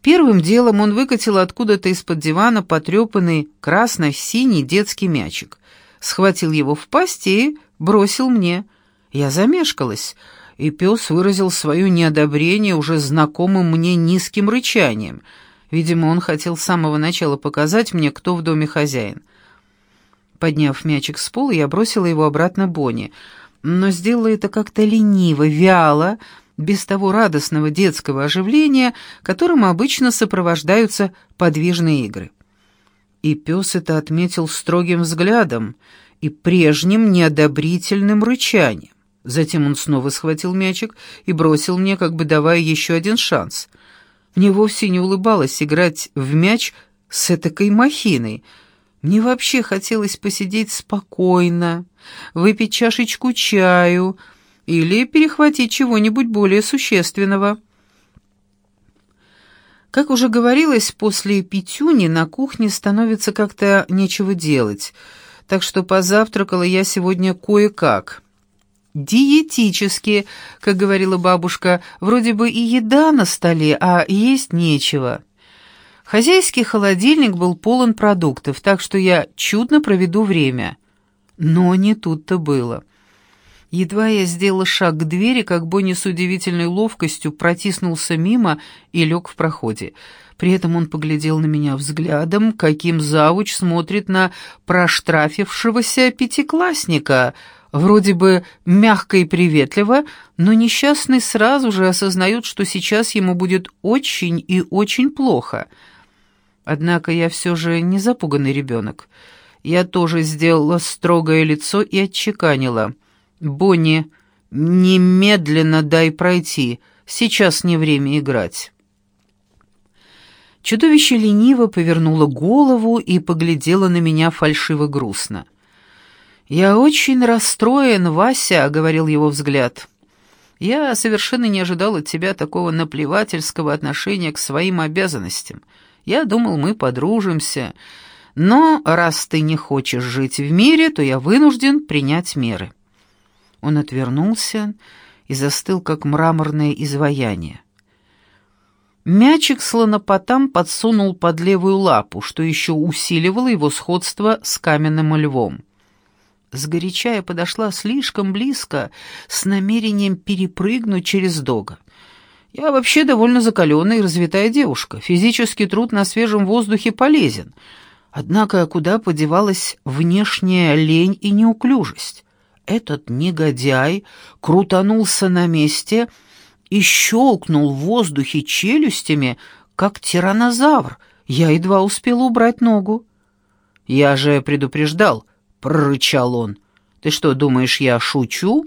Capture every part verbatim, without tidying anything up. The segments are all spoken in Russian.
Первым делом он выкатил откуда-то из-под дивана потрепанный красно-синий детский мячик, схватил его в пасть и бросил мне. Я замешкалась, и пес выразил свое неодобрение уже знакомым мне низким рычанием. Видимо, он хотел с самого начала показать мне, кто в доме хозяин. Подняв мячик с пола, я бросила его обратно Бонни, но сделала это как-то лениво, вяло, без того радостного детского оживления, которым обычно сопровождаются подвижные игры. И пес это отметил строгим взглядом и прежним неодобрительным рычанием. Затем он снова схватил мячик и бросил мне, как бы давая еще один шанс. Мне вовсе не улыбалось играть в мяч с этакой махиной. Мне вообще хотелось посидеть спокойно, выпить чашечку чаю или перехватить чего-нибудь более существенного. Как уже говорилось, после пятюни на кухне становится как-то нечего делать, так что позавтракала я сегодня кое-как. Диетически, как говорила бабушка, вроде бы и еда на столе, а есть нечего. Хозяйский холодильник был полон продуктов, так что я чудно проведу время. Но не тут-то было. Едва я сделала шаг к двери, как Бонни с удивительной ловкостью протиснулся мимо и лег в проходе. При этом он поглядел на меня взглядом, каким завуч смотрит на проштрафившегося пятиклассника. Вроде бы мягко и приветливо, но несчастный сразу же осознает, что сейчас ему будет очень и очень плохо. Однако я все же не запуганный ребенок. Я тоже сделала строгое лицо и отчеканила: «Бонни, немедленно дай пройти, сейчас не время играть». Чудовище лениво повернуло голову и поглядело на меня фальшиво-грустно. «Я очень расстроен, Вася», — говорил его взгляд. «Я совершенно не ожидал от тебя такого наплевательского отношения к своим обязанностям. Я думал, мы подружимся, но раз ты не хочешь жить в мире, то я вынужден принять меры». Он отвернулся и застыл, как мраморное изваяние. Мячик слонопотам подсунул под левую лапу, что еще усиливало его сходство с каменным львом. Сгоряча я подошла слишком близко, с намерением перепрыгнуть через дога. Я вообще довольно закаленная и развитая девушка. Физический труд на свежем воздухе полезен. Однако куда подевалась внешняя лень и неуклюжесть? Этот негодяй крутанулся на месте и щелкнул в воздухе челюстями, как тираннозавр. Я едва успела убрать ногу. «Я же предупреждал», — прорычал он. «Ты что, думаешь, я шучу?»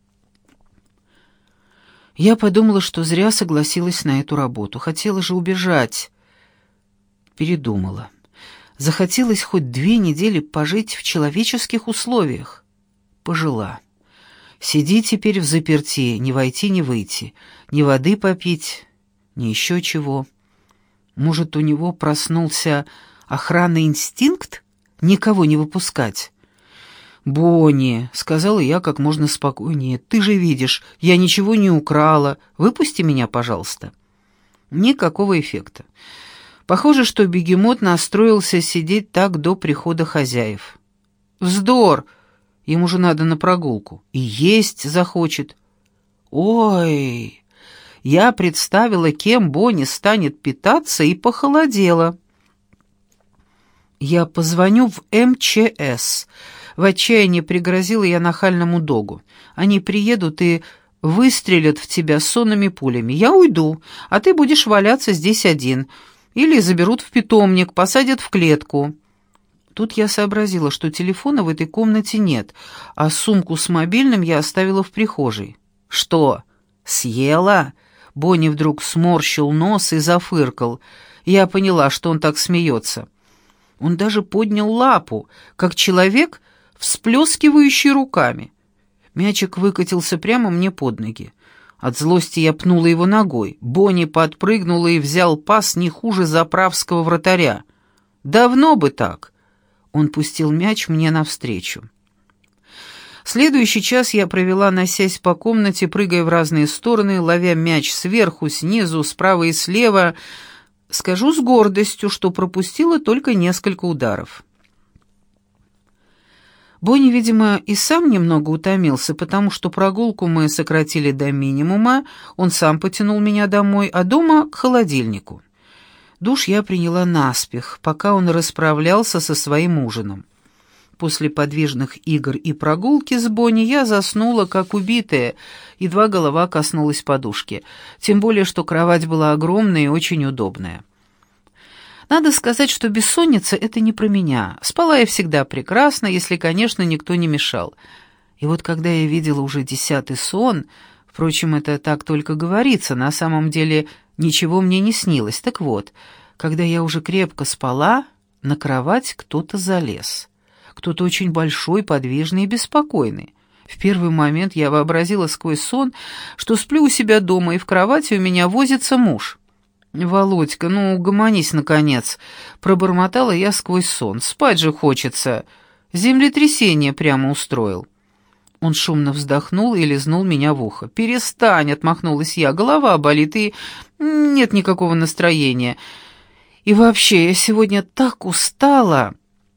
Я подумала, что зря согласилась на эту работу. Хотела же убежать. Передумала. Захотелось хоть две недели пожить в человеческих условиях. Пожила. Сиди теперь взаперти, не войти, не выйти, ни воды попить, ни еще чего. Может, у него проснулся охранный инстинкт никого не выпускать? «Бонни», — сказала я как можно спокойнее, — «ты же видишь, я ничего не украла. Выпусти меня, пожалуйста». Никакого эффекта. Похоже, что бегемот настроился сидеть так до прихода хозяев. «Вздор! Ему же надо на прогулку. И есть захочет». «Ой!» Я представила, кем Бонни станет питаться, и похолодела. «Я позвоню в эм че эс». В отчаянии пригрозила я нахальному догу. «Они приедут и выстрелят в тебя сонными пулями. Я уйду, а ты будешь валяться здесь один. Или заберут в питомник, посадят в клетку». Тут я сообразила, что телефона в этой комнате нет, а сумку с мобильным я оставила в прихожей. «Что, съела?» Бонни вдруг сморщил нос и зафыркал. Я поняла, что он так смеется. Он даже поднял лапу, как человек, всплескивающий руками. Мячик выкатился прямо мне под ноги. От злости я пнула его ногой. Бонни подпрыгнула и взял пас не хуже заправского вратаря. «Давно бы так!» Он пустил мяч мне навстречу. Следующий час я провела, носясь по комнате, прыгая в разные стороны, ловя мяч сверху, снизу, справа и слева. Скажу с гордостью, что пропустила только несколько ударов. Бонни, видимо, и сам немного утомился, потому что прогулку мы сократили до минимума, он сам потянул меня домой, а дома к холодильнику. Душ я приняла наспех, пока он расправлялся со своим ужином. После подвижных игр и прогулки с Бонни я заснула, как убитая, едва голова коснулась подушки, тем более, что кровать была огромная и очень удобная. Надо сказать, что бессонница — это не про меня. Спала я всегда прекрасно, если, конечно, никто не мешал. И вот когда я видела уже десятый сон, впрочем, это так только говорится, на самом деле ничего мне не снилось. Так вот, когда я уже крепко спала, на кровать кто-то залез. Кто-то очень большой, подвижный и беспокойный. В первый момент я вообразила сквозь сон, что сплю у себя дома, и в кровати у меня возится муж. «Володька, ну угомонись, наконец!» Пробормотала я сквозь сон. «Спать же хочется!» Землетрясение прямо устроил. Он шумно вздохнул и лизнул меня в ухо. «Перестань!» — отмахнулась я. «Голова болит, и нет никакого настроения. И вообще, я сегодня так устала!»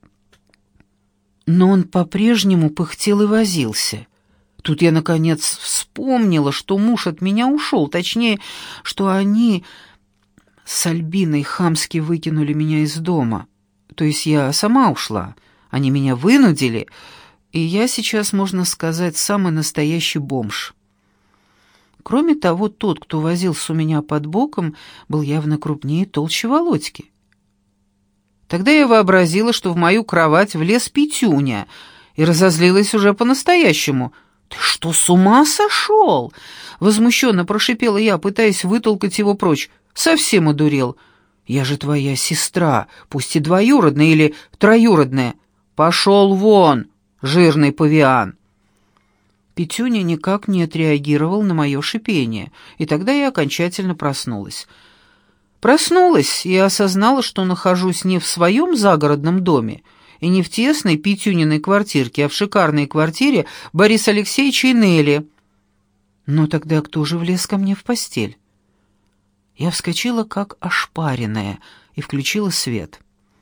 Но он по-прежнему пыхтел и возился. Тут я, наконец, вспомнила, что муж от меня ушел, точнее, что они с Альбиной хамски выкинули меня из дома. То есть я сама ушла, они меня вынудили, и я сейчас, можно сказать, самый настоящий бомж. Кроме того, тот, кто возился у меня под боком, был явно крупнее и толще Володьки. Тогда я вообразила, что в мою кровать влез Петюня, и разозлилась уже по-настоящему. «Ты что, с ума сошел?» — возмущенно прошипела я, пытаясь вытолкать его прочь. «Совсем одурел. Я же твоя сестра, пусть и двоюродная или троюродная. Пошел вон, жирный павиан!» Петюня никак не отреагировал на мое шипение, и тогда я окончательно проснулась. Проснулась и осознала, что нахожусь не в своем загородном доме и не в тесной Петюниной квартирке, а в шикарной квартире Бориса Алексеевича и Нелли. Но тогда кто же влез ко мне в постель? Я вскочила, как ошпаренная, и включила свет.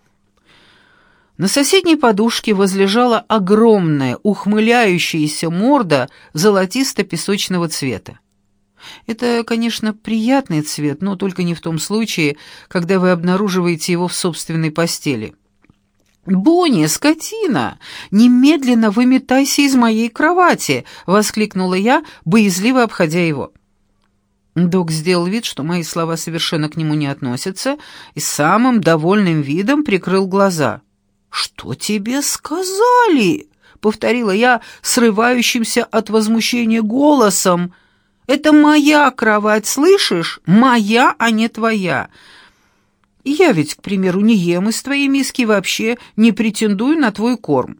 На соседней подушке возлежала огромная, ухмыляющаяся морда золотисто-песочного цвета. Это, конечно, приятный цвет, но только не в том случае, когда вы обнаруживаете его в собственной постели. «Бонни, скотина, немедленно выметайся из моей кровати!» — воскликнула я, боязливо обходя его. Док сделал вид, что мои слова совершенно к нему не относятся, и самым довольным видом прикрыл глаза. «Что тебе сказали?» — повторила я срывающимся от возмущения голосом. «Это моя кровать, слышишь? Моя, а не твоя. И я ведь, к примеру, не ем из твоей миски и вообще не претендую на твой корм».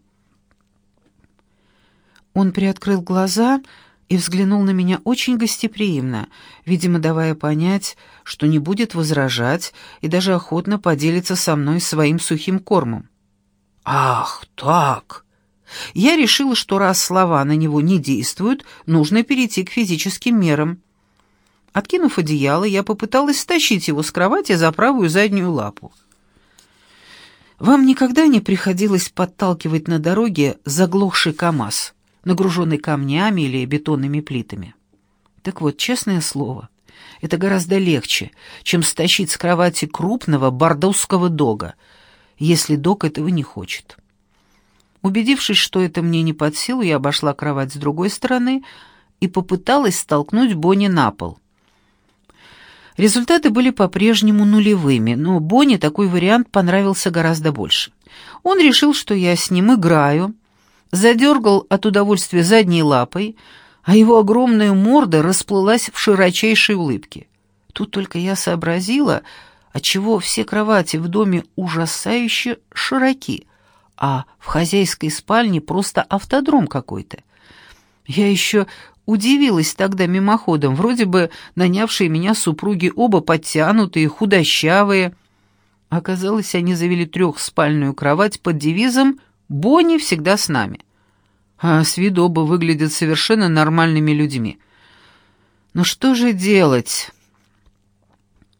Он приоткрыл глаза и взглянул на меня очень гостеприимно, видимо, давая понять, что не будет возражать и даже охотно поделится со мной своим сухим кормом. «Ах, так!» Я решила, что раз слова на него не действуют, нужно перейти к физическим мерам. Откинув одеяло, я попыталась стащить его с кровати за правую заднюю лапу. Вам никогда не приходилось подталкивать на дороге заглохший КамАЗ, нагруженный камнями или бетонными плитами? Так вот, честное слово, это гораздо легче, чем стащить с кровати крупного бордоского дога, если дог этого не хочет. Убедившись, что это мне не под силу, я обошла кровать с другой стороны и попыталась столкнуть Бонни на пол. Результаты были по-прежнему нулевыми, но Бонни такой вариант понравился гораздо больше. Он решил, что я с ним играю, задергал от удовольствия задней лапой, а его огромная морда расплылась в широчайшей улыбке. Тут только я сообразила, отчего все кровати в доме ужасающе широки, а в хозяйской спальне просто автодром какой-то. Я еще удивилась тогда мимоходом, вроде бы нанявшие меня супруги оба подтянутые, худощавые. Оказалось, они завели трехспальную кровать под девизом «Бонни всегда с нами». А с виду оба выглядят совершенно нормальными людьми. Но что же делать?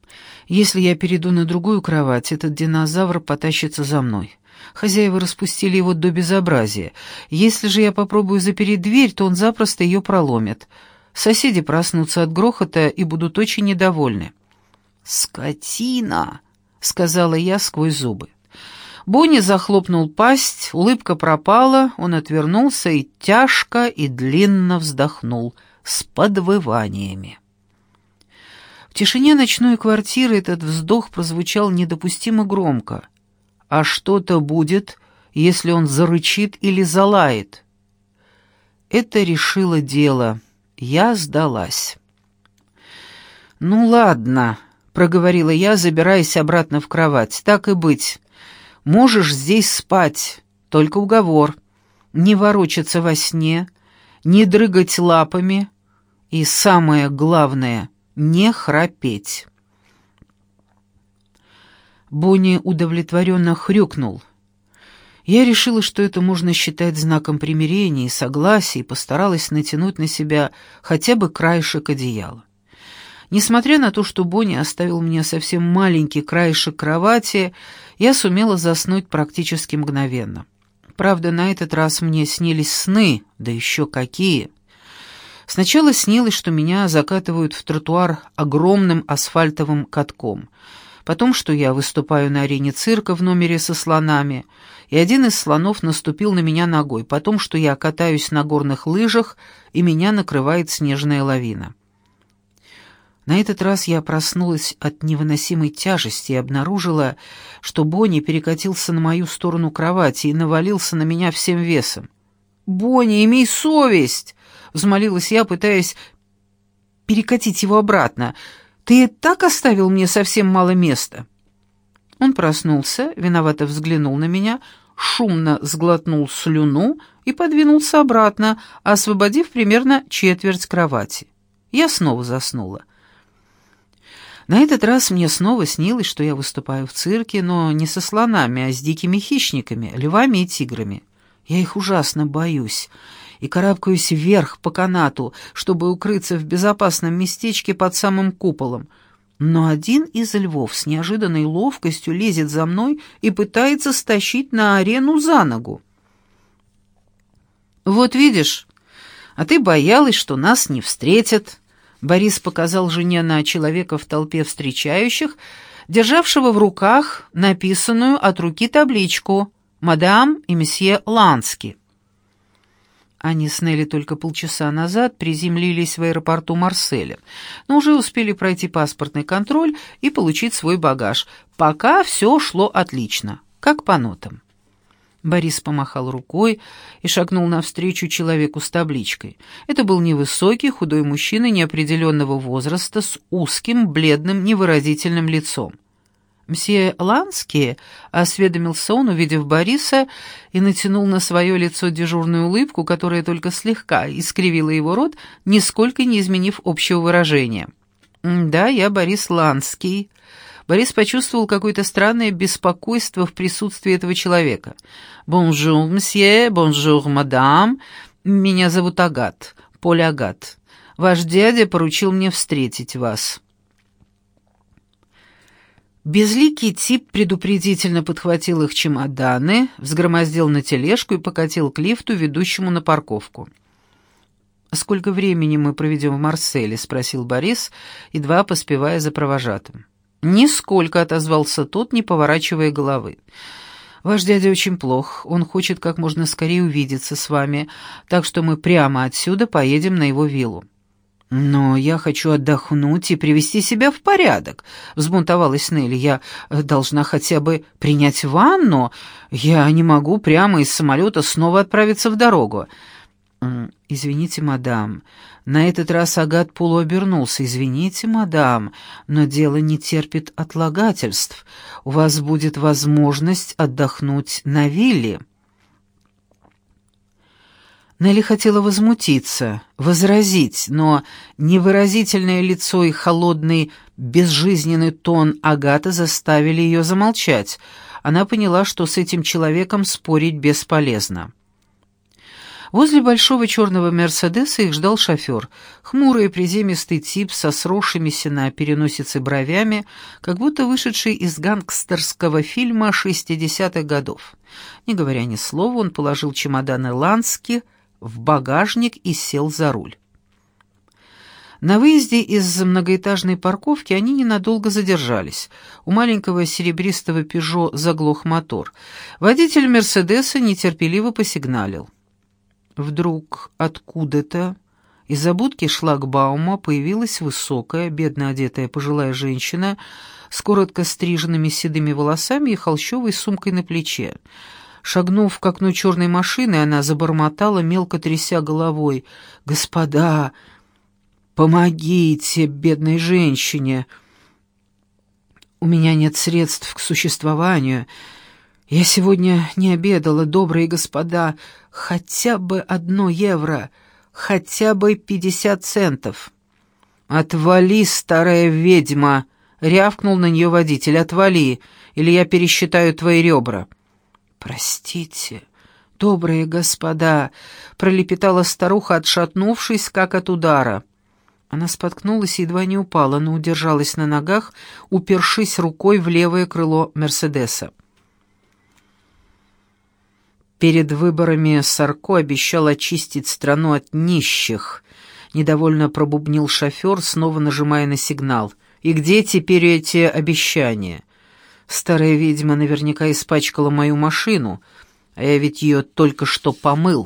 Если я перейду на другую кровать, этот динозавр потащится за мной. Хозяева распустили его до безобразия. Если же я попробую запереть дверь, то он запросто ее проломит. Соседи проснутся от грохота и будут очень недовольны». «Скотина!» — сказала я сквозь зубы. Бонни захлопнул пасть, улыбка пропала, он отвернулся и тяжко и длинно вздохнул с подвываниями. В тишине ночной квартиры этот вздох прозвучал недопустимо громко. А что-то будет, если он зарычит или залает? Это решило дело. Я сдалась. «Ну ладно», — проговорила я, забираясь обратно в кровать. «Так и быть. Можешь здесь спать, только уговор. Не ворочаться во сне, не дрыгать лапами и, самое главное, не храпеть». Бонни удовлетворенно хрюкнул. Я решила, что это можно считать знаком примирения и согласия, и постаралась натянуть на себя хотя бы краешек одеяла. Несмотря на то, что Бонни оставил мне совсем маленький краешек кровати, я сумела заснуть практически мгновенно. Правда, на этот раз мне снились сны, да еще какие. Сначала снилось, что меня закатывают в тротуар огромным асфальтовым катком, потом, что я выступаю на арене цирка в номере со слонами, и один из слонов наступил на меня ногой, потом, что я катаюсь на горных лыжах, и меня накрывает снежная лавина. На этот раз я проснулась от невыносимой тяжести и обнаружила, что Бонни перекатился на мою сторону кровати и навалился на меня всем весом. «Бонни, имей совесть!» — взмолилась я, пытаясь перекатить его обратно. «Ты и так оставил мне совсем мало места». Он проснулся, виновато взглянул на меня, шумно сглотнул слюну и подвинулся обратно, освободив примерно четверть кровати. Я снова заснула. На этот раз мне снова снилось, что я выступаю в цирке, но не со слонами, а с дикими хищниками, львами и тиграми. Я их ужасно боюсь и карабкаюсь вверх по канату, чтобы укрыться в безопасном местечке под самым куполом. Но один из львов с неожиданной ловкостью лезет за мной и пытается стащить на арену за ногу. «Вот видишь, а ты боялась, что нас не встретят». Борис показал жене на человека в толпе встречающих, державшего в руках написанную от руки табличку «Мадам и месье Лански». Они с Нелли только полчаса назад приземлились в аэропорту Марселя, но уже успели пройти паспортный контроль и получить свой багаж. Пока все шло отлично, как по нотам. Борис помахал рукой и шагнул навстречу человеку с табличкой. Это был невысокий, худой мужчина неопределенного возраста с узким, бледным, невыразительным лицом. «Мсье Лански?» — осведомился он, увидев Бориса, и натянул на свое лицо дежурную улыбку, которая только слегка искривила его рот, нисколько не изменив общего выражения. «Да, я Борис Ланский». Борис почувствовал какое-то странное беспокойство в присутствии этого человека. «Бонжур, мсье, бонжур, мадам. Меня зовут Агат, Поль Агат. Ваш дядя поручил мне встретить вас». Безликий тип предупредительно подхватил их чемоданы, взгромоздил на тележку и покатил к лифту, ведущему на парковку. «Сколько времени мы проведем в Марселе?» — спросил Борис, едва поспевая за провожатым. «Нисколько», — отозвался тот, не поворачивая головы. «Ваш дядя очень плох, он хочет как можно скорее увидеться с вами, так что мы прямо отсюда поедем на его виллу». «Но я хочу отдохнуть и привести себя в порядок», — взбунтовалась Нелли. «Я должна хотя бы принять ванну. Я не могу прямо из самолета снова отправиться в дорогу». «Извините, мадам». На этот раз Агат полуобернулся. «Извините, мадам, но дело не терпит отлагательств. У вас будет возможность отдохнуть на вилле». Нелли хотела возмутиться, возразить, но невыразительное лицо и холодный, безжизненный тон Агаты заставили ее замолчать. Она поняла, что с этим человеком спорить бесполезно. Возле большого черного «Мерседеса» их ждал шофер, хмурый приземистый тип со сросшимися на переносице бровями, как будто вышедший из гангстерского фильма шестидесятых годов. Не говоря ни слова, он положил чемоданы Лански в багажник и сел за руль. На выезде из многоэтажной парковки они ненадолго задержались. У маленького серебристого «Пежо» заглох мотор. Водитель «Мерседеса» нетерпеливо посигналил. Вдруг откуда-то из-за будки шлагбаума появилась высокая, бедно одетая пожилая женщина с коротко стриженными седыми волосами и холщовой сумкой на плече. Шагнув к окну черной машины, она забормотала, мелко тряся головой: «Господа, помогите бедной женщине! У меня нет средств к существованию. Я сегодня не обедала, добрые господа. Хотя бы одно евро, хотя бы пятьдесят центов». «Отвали, старая ведьма!» — рявкнул на нее водитель. «Отвали, или я пересчитаю твои ребра». «Простите, добрые господа!» — пролепетала старуха, отшатнувшись, как от удара. Она споткнулась и едва не упала, но удержалась на ногах, упершись рукой в левое крыло «Мерседеса». Перед выборами Сарко обещал очистить страну от нищих. Недовольно пробубнил шофер, снова нажимая на сигнал. «И где теперь эти обещания? Старая ведьма наверняка испачкала мою машину, а я ведь ее только что помыл».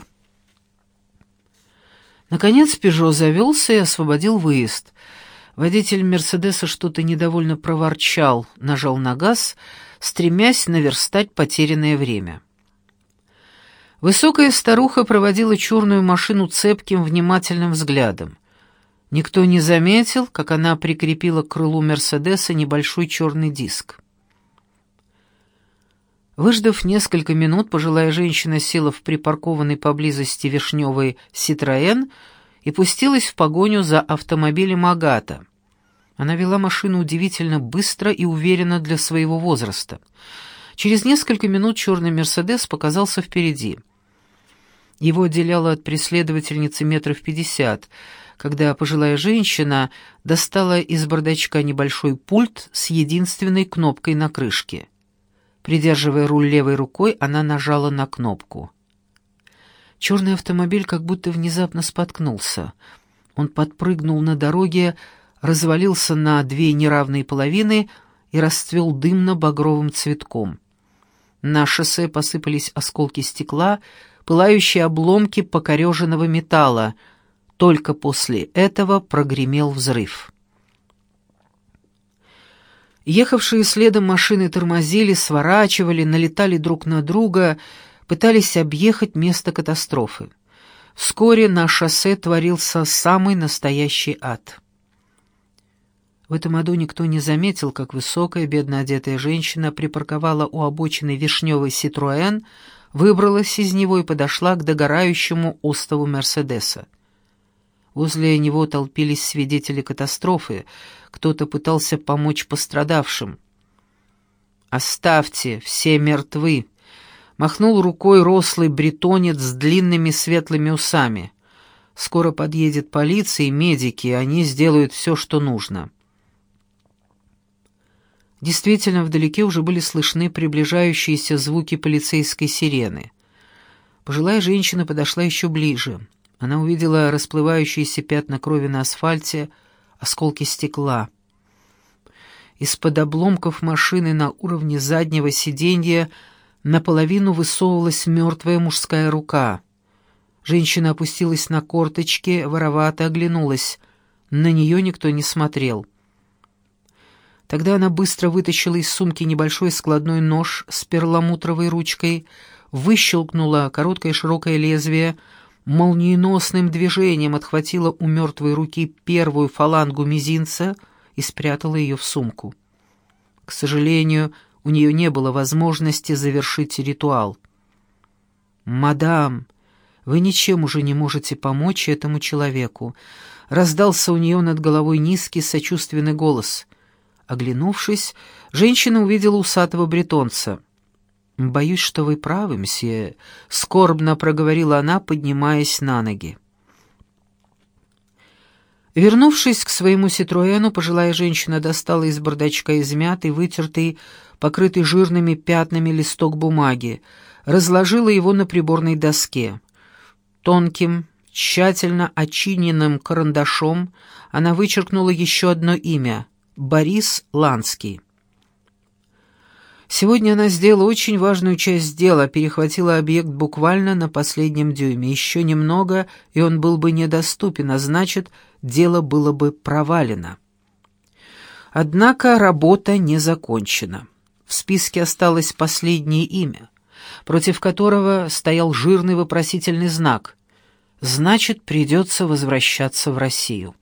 Наконец «Пежо» завелся и освободил выезд. Водитель «Мерседеса» что-то недовольно проворчал, нажал на газ, стремясь наверстать потерянное время. Высокая старуха проводила черную машину цепким, внимательным взглядом. Никто не заметил, как она прикрепила к крылу «Мерседеса» небольшой черный диск. Выждав несколько минут, пожилая женщина села в припаркованный поблизости вишневый «Ситроен» и пустилась в погоню за автомобилем «Агата». Она вела машину удивительно быстро и уверенно для своего возраста. Через несколько минут черный «Мерседес» показался впереди. Его отделяло от преследовательницы метров пятьдесят, когда пожилая женщина достала из бардачка небольшой пульт с единственной кнопкой на крышке. Придерживая руль левой рукой, она нажала на кнопку. Черный автомобиль как будто внезапно споткнулся. Он подпрыгнул на дороге, развалился на две неравные половины и расцвел дымно-багровым цветком. На шоссе посыпались осколки стекла, пылающие обломки покореженного металла. Только после этого прогремел взрыв. Ехавшие следом машины тормозили, сворачивали, налетали друг на друга, пытались объехать место катастрофы. Вскоре на шоссе творился самый настоящий ад. В этом аду никто не заметил, как высокая, бедно одетая женщина припарковала у обочины вишневый «Ситроен», выбралась из него и подошла к догорающему остову «Мерседеса». Возле него толпились свидетели катастрофы, кто-то пытался помочь пострадавшим. «Оставьте, все мертвы!» — махнул рукой рослый бретонец с длинными светлыми усами. «Скоро подъедет полиция и медики, и они сделают все, что нужно». Действительно, вдалеке уже были слышны приближающиеся звуки полицейской сирены. Пожилая женщина подошла еще ближе. Она увидела расплывающиеся пятна крови на асфальте, осколки стекла. Из-под обломков машины на уровне заднего сиденья наполовину высовывалась мертвая мужская рука. Женщина опустилась на корточки, воровато оглянулась. На нее никто не смотрел. Тогда она быстро вытащила из сумки небольшой складной нож с перламутровой ручкой, выщелкнула короткое широкое лезвие, молниеносным движением отхватила у мертвой руки первую фалангу мизинца и спрятала ее в сумку. К сожалению, у нее не было возможности завершить ритуал. «Мадам, вы ничем уже не можете помочь этому человеку», — раздался у нее над головой низкий сочувственный голос. Оглянувшись, женщина увидела усатого бретонца. «Боюсь, что вы правы, мсье», — скорбно проговорила она, поднимаясь на ноги. Вернувшись к своему «Ситроэну», пожилая женщина достала из бардачка измятый, вытертый, покрытый жирными пятнами листок бумаги, разложила его на приборной доске. Тонким, тщательно очиненным карандашом она вычеркнула еще одно имя — Борис Ланский. Сегодня она сделала очень важную часть дела, перехватила объект буквально на последнем дюйме. Еще немного, и он был бы недоступен, а значит, дело было бы провалено. Однако работа не закончена. В списке осталось последнее имя, против которого стоял жирный вопросительный знак. Значит, придется возвращаться в Россию.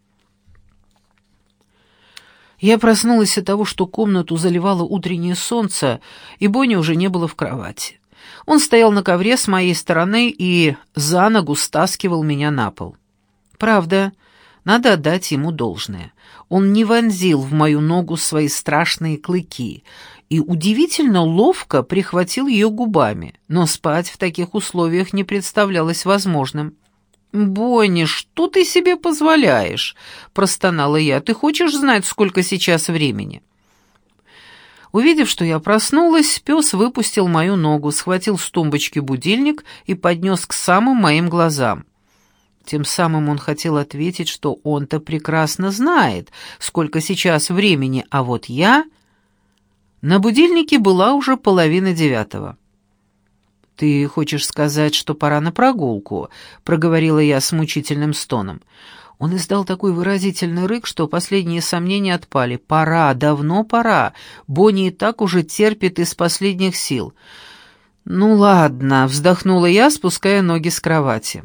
Я проснулась от того, что комнату заливало утреннее солнце, и Бонни уже не было в кровати. Он стоял на ковре с моей стороны и за ногу стаскивал меня на пол. Правда, надо отдать ему должное. Он не вонзил в мою ногу свои страшные клыки и удивительно ловко прихватил ее губами, но спать в таких условиях не представлялось возможным. «Бонни, что ты себе позволяешь?» — простонала я. «Ты хочешь знать, сколько сейчас времени?» Увидев, что я проснулась, пес выпустил мою ногу, схватил с тумбочки будильник и поднес к самым моим глазам. Тем самым он хотел ответить, что он-то прекрасно знает, сколько сейчас времени, а вот я... На будильнике была уже половина девятого. «Ты хочешь сказать, что пора на прогулку?» — проговорила я с мучительным стоном. Он издал такой выразительный рык, что последние сомнения отпали. «Пора, давно пора. Бонни и так уже терпит из последних сил». «Ну ладно», — вздохнула я, спуская ноги с кровати.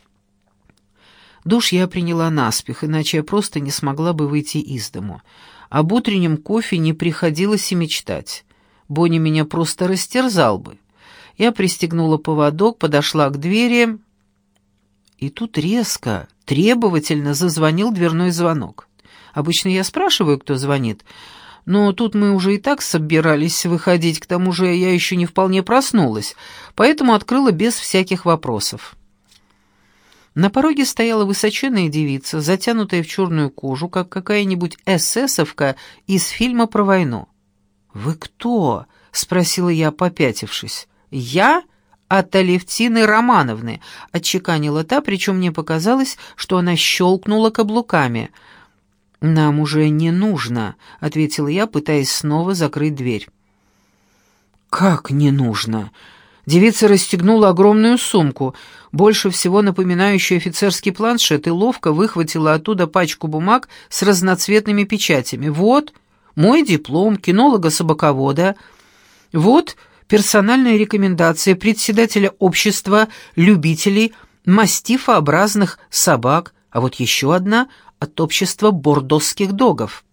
Душ я приняла наспех, иначе я просто не смогла бы выйти из дому. Об утреннем кофе не приходилось и мечтать. Бонни меня просто растерзал бы. Я пристегнула поводок, подошла к двери, и тут резко, требовательно зазвонил дверной звонок. Обычно я спрашиваю, кто звонит, но тут мы уже и так собирались выходить, к тому же я еще не вполне проснулась, поэтому открыла без всяких вопросов. На пороге стояла высоченная девица, затянутая в черную кожу, как какая-нибудь эсэсовка из фильма про войну. «Вы кто?» — спросила я, попятившись. «Я от Алевтины Романовны», — отчеканила та, причем мне показалось, что она щелкнула каблуками. «Нам уже не нужно», — ответила я, пытаясь снова закрыть дверь. «Как не нужно?» Девица расстегнула огромную сумку, больше всего напоминающую офицерский планшет, и ловко выхватила оттуда пачку бумаг с разноцветными печатями. «Вот мой диплом кинолога-собаковода. Вот персональная рекомендация председателя общества любителей мастифообразных собак, а вот еще одна от общества бордосских догов».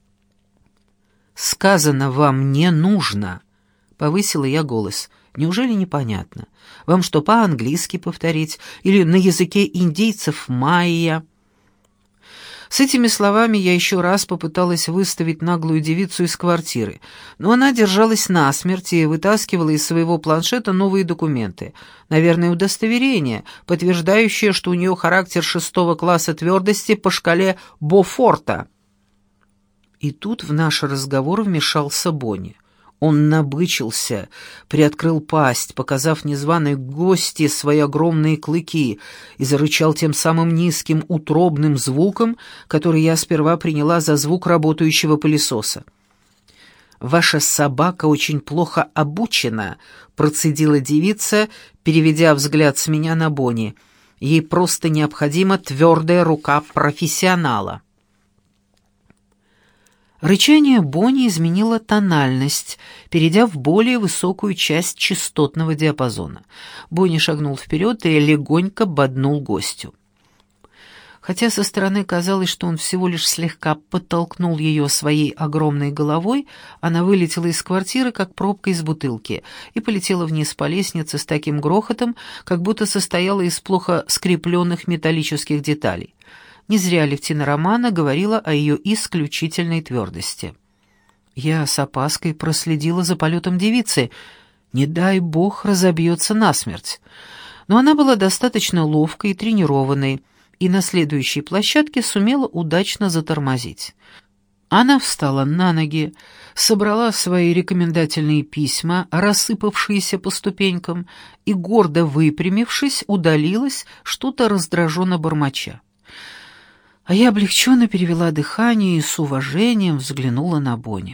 «Сказано вам не нужно», — повысила я голос. «Неужели непонятно? Вам что, по-английски повторить? Или на языке индейцев майя?» С этими словами я еще раз попыталась выставить наглую девицу из квартиры, но она держалась насмерть и вытаскивала из своего планшета новые документы. Наверное, удостоверение, подтверждающее, что у нее характер шестого класса твердости по шкале Бофорта. И тут в наш разговор вмешался Бонни. Он набычился, приоткрыл пасть, показав незваной гости свои огромные клыки, и зарычал тем самым низким утробным звуком, который я сперва приняла за звук работающего пылесоса. «Ваша собака очень плохо обучена», — процедила девица, переведя взгляд с меня на Бонни. «Ей просто необходима твердая рука профессионала». Рычание Бонни изменило тональность, перейдя в более высокую часть частотного диапазона. Бонни шагнул вперед и легонько боднул гостю. Хотя со стороны казалось, что он всего лишь слегка подтолкнул ее своей огромной головой, она вылетела из квартиры, как пробка из бутылки, и полетела вниз по лестнице с таким грохотом, как будто состояла из плохо скрепленных металлических деталей. Не зря Алевтина Романовна говорила о ее исключительной твердости. Я с опаской проследила за полетом девицы. Не дай бог разобьется насмерть. Но она была достаточно ловкой и тренированной, и на следующей площадке сумела удачно затормозить. Она встала на ноги, собрала свои рекомендательные письма, рассыпавшиеся по ступенькам, и, гордо выпрямившись, удалилась, что-то раздраженно бормоча. А я облегченно перевела дыхание и с уважением взглянула на Бонни.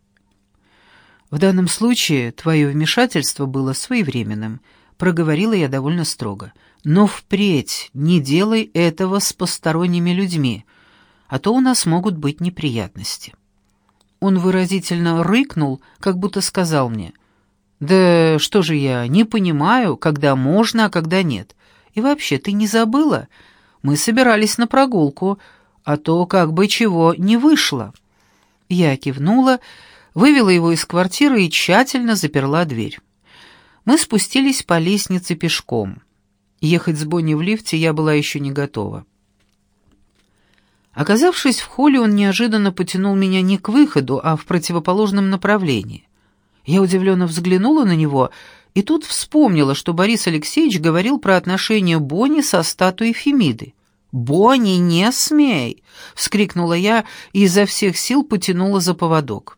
«В данном случае твое вмешательство было своевременным», — проговорила я довольно строго. «Но впредь не делай этого с посторонними людьми, а то у нас могут быть неприятности». Он выразительно рыкнул, как будто сказал мне: «Да что же я не понимаю, когда можно, а когда нет. И вообще, ты не забыла? Мы собирались на прогулку, а то как бы чего не вышло». Я кивнула, вывела его из квартиры и тщательно заперла дверь. Мы спустились по лестнице пешком. Ехать с Бонни в лифте я была еще не готова. Оказавшись в холле, он неожиданно потянул меня не к выходу, а в противоположном направлении. Я удивленно взглянула на него и тут вспомнила, что Борис Алексеевич говорил про отношения Бонни со статуей Фемиды. «Бонни, не смей!» — вскрикнула я и изо всех сил потянула за поводок.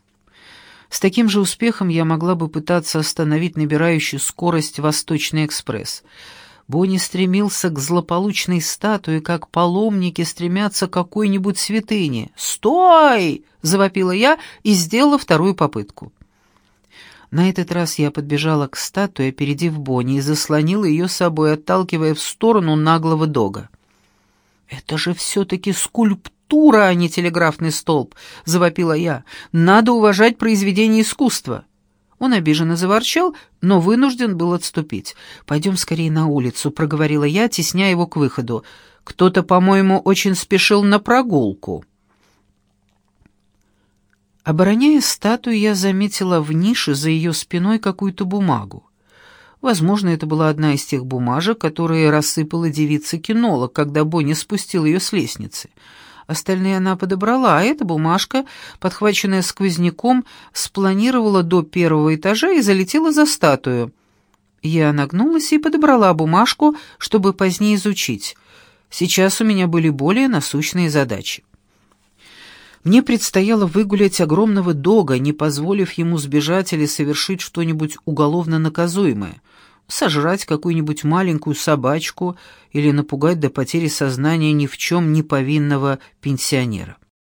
С таким же успехом я могла бы пытаться остановить набирающую скорость «Восточный экспресс». Бонни стремился к злополучной статуе, как паломники стремятся к какой-нибудь святыне. «Стой!» — завопила я и сделала вторую попытку. На этот раз я подбежала к статуе, опередив Бонни, и заслонила ее собой, отталкивая в сторону наглого дога. «Это же все-таки скульптура, а не телеграфный столб!» — завопила я. «Надо уважать произведение искусства!» Он обиженно заворчал, но вынужден был отступить. «Пойдем скорее на улицу», — проговорила я, тесняя его к выходу. «Кто-то, по-моему, очень спешил на прогулку». Обороняя статую, я заметила в нише за ее спиной какую-то бумагу. Возможно, это была одна из тех бумажек, которые рассыпала девица-кинолог, когда Бонни спустил ее с лестницы. Остальные она подобрала, а эта бумажка, подхваченная сквозняком, спланировала до первого этажа и залетела за статую. Я нагнулась и подобрала бумажку, чтобы позднее изучить. Сейчас у меня были более насущные задачи. Мне предстояло выгулять огромного дога, не позволив ему сбежать или совершить что-нибудь уголовно наказуемое, сожрать какую-нибудь маленькую собачку или напугать до потери сознания ни в чем не повинного пенсионера.